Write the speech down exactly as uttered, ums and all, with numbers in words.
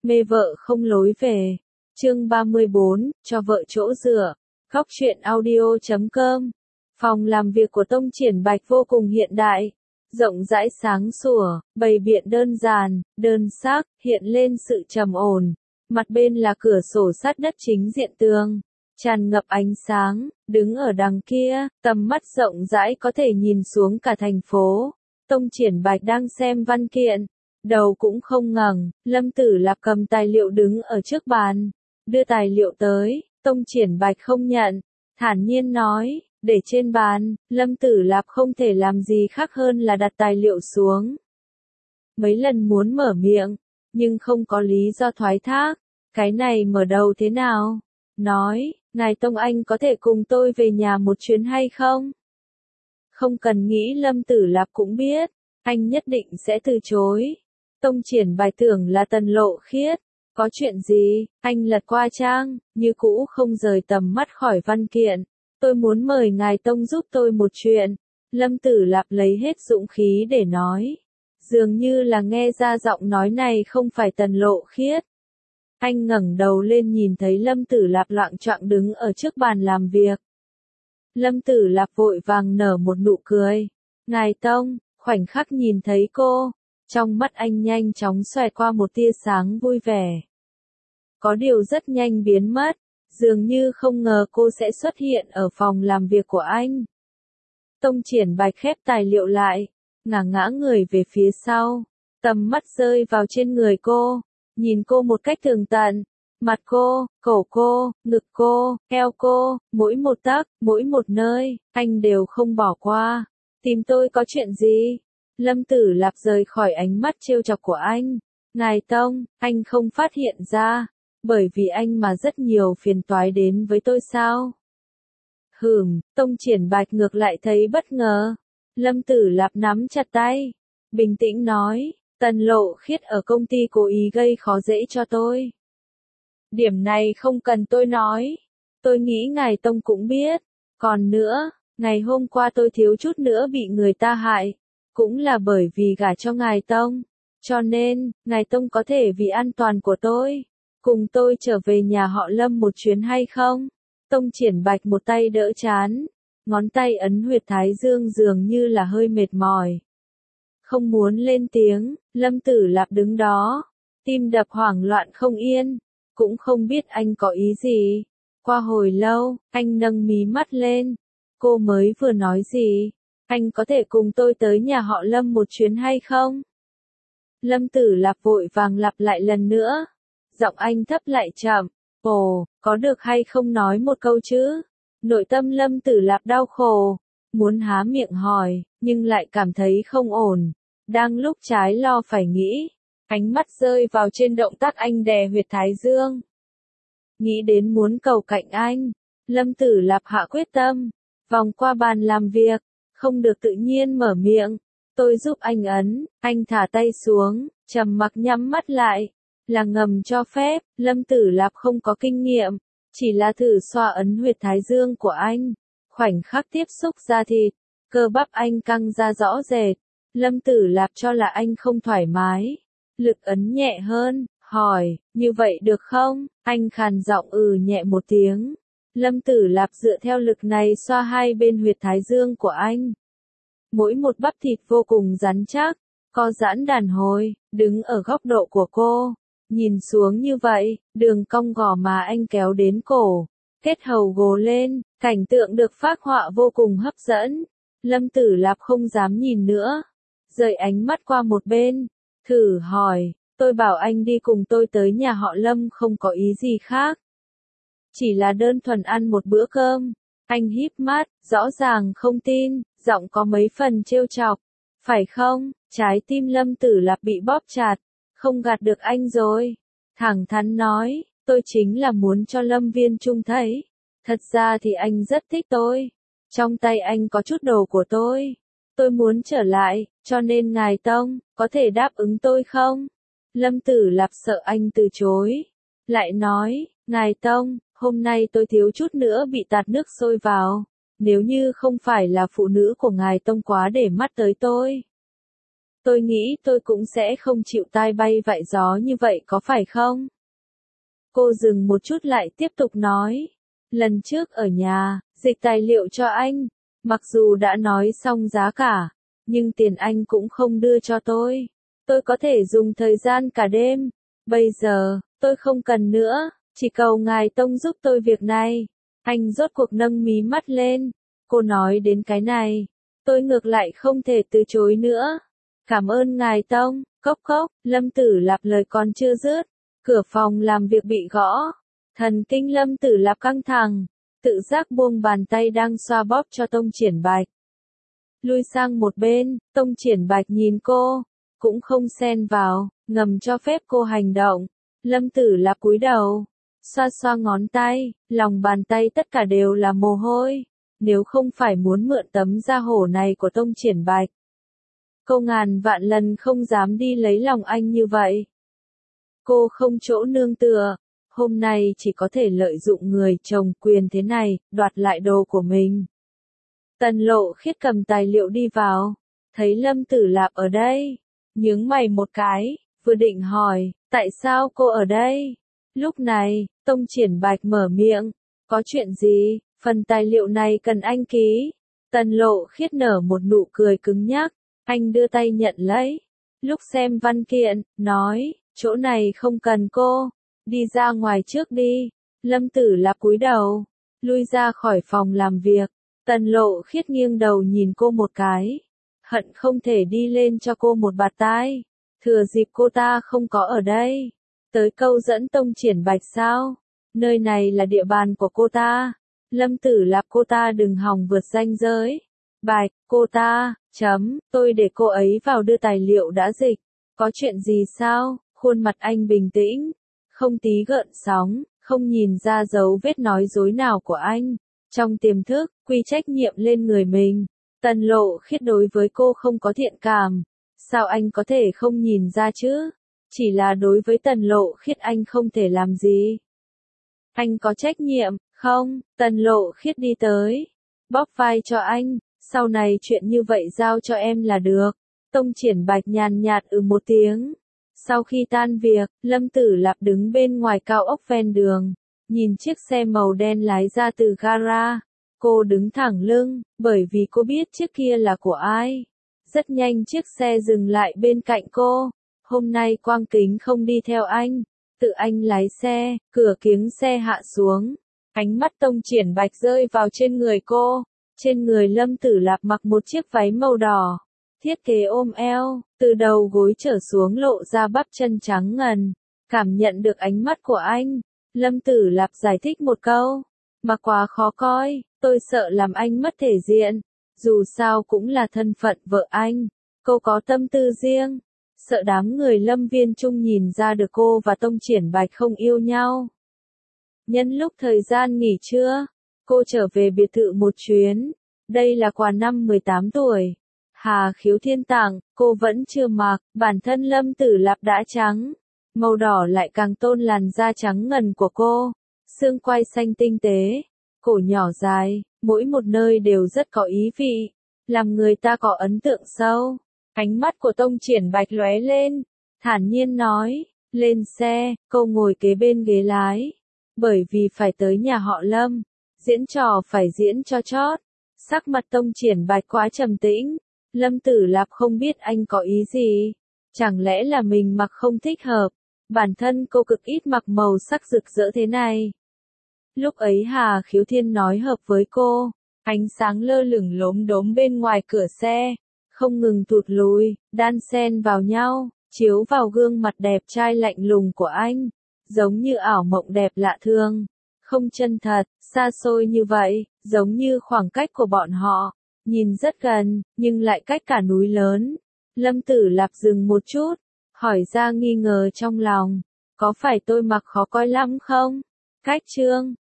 Mê vợ không lối về. Chương ba mươi bốn, cho vợ chỗ dựa. Góc truyện audio chấm com. Phòng làm việc của Tông Triển Bạch vô cùng hiện đại, rộng rãi sáng sủa, bày biện đơn giản, đơn sắc, hiện lên sự trầm ổn. Mặt bên là cửa sổ sát đất chính diện tường, tràn ngập ánh sáng, đứng ở đằng kia, tầm mắt rộng rãi có thể nhìn xuống cả thành phố. Tông Triển Bạch đang xem văn kiện, đầu cũng không ngẩng. Lâm Tử Lạp cầm tài liệu đứng ở trước bàn, đưa tài liệu tới. Tông Triển Bạch không nhận, thản nhiên nói, để trên bàn. Lâm Tử Lạp không thể làm gì khác hơn là đặt tài liệu xuống. Mấy lần muốn mở miệng, nhưng không có lý do thoái thác. Cái này mở đầu thế nào? Nói, ngài Tông Anh có thể cùng tôi về nhà một chuyến hay không? Không cần nghĩ Lâm Tử Lạp cũng biết, anh nhất định sẽ từ chối. Tông Triển Bạch tưởng là Tần Lộ Khiết. Có chuyện gì? Anh lật qua trang, như cũ không rời tầm mắt khỏi văn kiện. Tôi muốn mời ngài Tông giúp tôi một chuyện. Lâm Tử Lạp lấy hết dũng khí để nói. Dường như là nghe ra giọng nói này không phải Tần Lộ Khiết. Anh ngẩng đầu lên nhìn thấy Lâm Tử Lạp loạng choạng đứng ở trước bàn làm việc. Lâm Tử Lạp vội vàng nở một nụ cười. Ngài Tông, khoảnh khắc nhìn thấy cô, trong mắt anh nhanh chóng xoẹt qua một tia sáng vui vẻ. Có điều rất nhanh biến mất, dường như không ngờ cô sẽ xuất hiện ở phòng làm việc của anh. Tông Triển Bạch khép tài liệu lại, ngả ngã người về phía sau, tầm mắt rơi vào trên người cô, nhìn cô một cách tường tận. Mặt cô, cổ cô, ngực cô, eo cô, mỗi một tấc, mỗi một nơi, anh đều không bỏ qua. Tìm tôi có chuyện gì? Lâm Tử Lạp rời khỏi ánh mắt trêu chọc của anh. Ngài Tông, anh không phát hiện ra, bởi vì anh mà rất nhiều phiền toái đến với tôi sao? Hừm, Tông Triển Bạch ngược lại thấy bất ngờ. Lâm Tử Lạp nắm chặt tay, bình tĩnh nói, Tần Lộ Khiết ở công ty cố ý gây khó dễ cho tôi. Điểm này không cần tôi nói, tôi nghĩ ngài Tông cũng biết. Còn nữa, ngày hôm qua tôi thiếu chút nữa bị người ta hại, cũng là bởi vì gả cho ngài Tông. Cho nên, ngài Tông có thể vì an toàn của tôi, cùng tôi trở về nhà họ Lâm một chuyến hay không? Tông Triển Bạch một tay đỡ chán, ngón tay ấn huyệt thái dương dường như là hơi mệt mỏi. Không muốn lên tiếng, Lâm Tử Lạp đứng đó, tim đập hoảng loạn không yên, cũng không biết anh có ý gì. Qua hồi lâu, anh nâng mí mắt lên. Cô mới vừa nói gì? Anh có thể cùng tôi tới nhà họ Lâm một chuyến hay không? Lâm Tử Lạp vội vàng lặp lại lần nữa. Giọng anh thấp lại chậm. Ồ, có được hay không nói một câu chứ? Nội tâm Lâm Tử Lạp đau khổ, muốn há miệng hỏi, nhưng lại cảm thấy không ổn. Đang lúc trái lo phải nghĩ, ánh mắt rơi vào trên động tác anh đè huyệt thái dương. Nghĩ đến muốn cầu cạnh anh, Lâm Tử Lạp hạ quyết tâm, vòng qua bàn làm việc, không được tự nhiên mở miệng. Tôi giúp anh ấn. Anh thả tay xuống, trầm mặc nhắm mắt lại, là ngầm cho phép. Lâm Tử Lạp không có kinh nghiệm, chỉ là thử xoa ấn huyệt thái dương của anh. Khoảnh khắc tiếp xúc da thịt, cơ bắp anh căng ra rõ rệt. Lâm Tử Lạp cho là anh không thoải mái, lực ấn nhẹ hơn, hỏi, như vậy được không? Anh khàn giọng ừ nhẹ một tiếng. Lâm Tử Lạp dựa theo lực này xoa hai bên huyệt thái dương của anh. Mỗi một bắp thịt vô cùng rắn chắc, co giãn đàn hồi, đứng ở góc độ của cô. Nhìn xuống như vậy, đường cong gò má anh kéo đến cổ, kết hầu gồ lên, cảnh tượng được phác họa vô cùng hấp dẫn. Lâm Tử Lạp không dám nhìn nữa, rời ánh mắt qua một bên, thử hỏi, tôi bảo anh đi cùng tôi tới nhà họ Lâm không có ý gì khác. Chỉ là đơn thuần ăn một bữa cơm. Anh híp mắt, rõ ràng không tin, giọng có mấy phần trêu chọc. Phải không? Trái tim Lâm Tử Lạp bị bóp chặt, không gạt được anh rồi. Thẳng thắn nói, tôi chính là muốn cho Lâm Viên Trung thấy. Thật ra thì anh rất thích tôi. Trong tay anh có chút đồ của tôi. Tôi muốn trở lại, cho nên ngài Tông, có thể đáp ứng tôi không? Lâm Tử Lạp sợ anh từ chối. Lại nói, ngài Tông, hôm nay tôi thiếu chút nữa bị tạt nước sôi vào. Nếu như không phải là phụ nữ của ngài Tông quá để mắt tới tôi, Tôi nghĩ tôi cũng sẽ không chịu tai bay vạ gió như vậy có phải không? Cô dừng một chút lại tiếp tục nói. Lần trước ở nhà, dịch tài liệu cho anh, mặc dù đã nói xong giá cả, nhưng tiền anh cũng không đưa cho tôi. Tôi có thể dùng thời gian cả đêm. Bây giờ, tôi không cần nữa, chỉ cầu ngài Tông giúp tôi việc này. Anh rốt cuộc nâng mí mắt lên. Cô nói đến cái này, tôi ngược lại không thể từ chối nữa. Cảm ơn ngài Tông, cốc cốc, Lâm Tử Lạp lời còn chưa dứt. Cửa phòng làm việc bị gõ. Thần kinh Lâm Tử Lạp căng thẳng, tự giác buông bàn tay đang xoa bóp cho Tông Triển Bạch. Lui sang một bên, Tông Triển Bạch nhìn cô, cũng không xen vào, ngầm cho phép cô hành động. Lâm Tử Lạp cúi đầu, xoa xoa ngón tay, lòng bàn tay tất cả đều là mồ hôi. Nếu không phải muốn mượn tấm da hổ này của Tông Triển Bạch, cô ngàn vạn lần không dám đi lấy lòng anh như vậy. Cô không chỗ nương tựa, hôm nay chỉ có thể lợi dụng người chồng quyền thế này, đoạt lại đồ của mình. Tần Lộ Khiết cầm tài liệu đi vào, thấy Lâm Tử Lạp ở đây, nhướng mày một cái, vừa định hỏi, tại sao cô ở đây? Lúc này, Tông Triển Bạch mở miệng, có chuyện gì, phần tài liệu này cần anh ký. Tần Lộ Khiết nở một nụ cười cứng nhắc, anh đưa tay nhận lấy. Lúc xem văn kiện, nói, chỗ này không cần cô, đi ra ngoài trước đi. Lâm Tử Lạp cúi đầu, lui ra khỏi phòng làm việc. Tần Lộ Khiết nghiêng đầu nhìn cô một cái, hận không thể đi lên cho cô một bạt tai. Thừa dịp cô ta không có ở đây, tới câu dẫn Tông Triển Bạch sao? Nơi này là địa bàn của cô ta. Lâm Tử Lạp cô ta đừng hòng vượt ranh giới. Bạch, cô ta, chấm, tôi để cô ấy vào đưa tài liệu đã dịch. Có chuyện gì sao? Khuôn mặt anh bình tĩnh, không tí gợn sóng, không nhìn ra dấu vết nói dối nào của anh. Trong tiềm thức, quy trách nhiệm lên người mình. Tần Lộ Khiết đối với cô không có thiện cảm. Sao anh có thể không nhìn ra chứ? Chỉ là đối với Tần Lộ Khiết anh không thể làm gì. Anh có trách nhiệm, không? Tần Lộ Khiết đi tới, bóp vai cho anh, sau này chuyện như vậy giao cho em là được. Tông Triển Bạch nhàn nhạt ừ một tiếng. Sau khi tan việc, Lâm Tử Lạp đứng bên ngoài cao ốc ven đường, nhìn chiếc xe màu đen lái ra từ gara. Cô đứng thẳng lưng, bởi vì cô biết chiếc kia là của ai. Rất nhanh chiếc xe dừng lại bên cạnh cô. Hôm nay Quang Kính không đi theo anh, tự anh lái xe, cửa kiếng xe hạ xuống. Ánh mắt Tông Triển Bạch rơi vào trên người cô. Trên người Lâm Tử Lạp mặc một chiếc váy màu đỏ, thiết kế ôm eo, từ đầu gối trở xuống lộ ra bắp chân trắng ngần. Cảm nhận được ánh mắt của anh, Lâm Tử Lạp giải thích một câu, mà quá khó coi, tôi sợ làm anh mất thể diện. Dù sao cũng là thân phận vợ anh, cô có tâm tư riêng, sợ đám người Lâm Viên Trung nhìn ra được cô và Tông Triển Bạch không yêu nhau. Nhân lúc thời gian nghỉ trưa, cô trở về biệt thự một chuyến. Đây là quà năm mười tám tuổi. Hà Khiếu Thiên tặng, cô vẫn chưa mặc, bản thân Lâm Tử Lạp đã trắng. Màu đỏ lại càng tôn làn da trắng ngần của cô. Xương quai xanh tinh tế, cổ nhỏ dài, mỗi một nơi đều rất có ý vị, làm người ta có ấn tượng sâu. Ánh mắt của Tông Triển Bạch lóe lên, thản nhiên nói, lên xe, cô ngồi kế bên ghế lái. Bởi vì phải tới nhà họ Lâm, diễn trò phải diễn cho chót. Sắc mặt Tông Triển Bạch quá trầm tĩnh, Lâm Tử Lạp không biết anh có ý gì. Chẳng lẽ là mình mặc không thích hợp, bản thân cô cực ít mặc màu sắc rực rỡ thế này. Lúc ấy Hà Khiếu Thiên nói hợp với cô, ánh sáng lơ lửng lốm đốm bên ngoài cửa xe, không ngừng tụt lùi, đan xen vào nhau, chiếu vào gương mặt đẹp trai lạnh lùng của anh, giống như ảo mộng đẹp lạ thường, không chân thật, xa xôi như vậy, giống như khoảng cách của bọn họ, nhìn rất gần, nhưng lại cách cả núi lớn. Lâm Tử Lạp dừng một chút, hỏi ra nghi ngờ trong lòng, có phải tôi mặc khó coi lắm không? Cách chương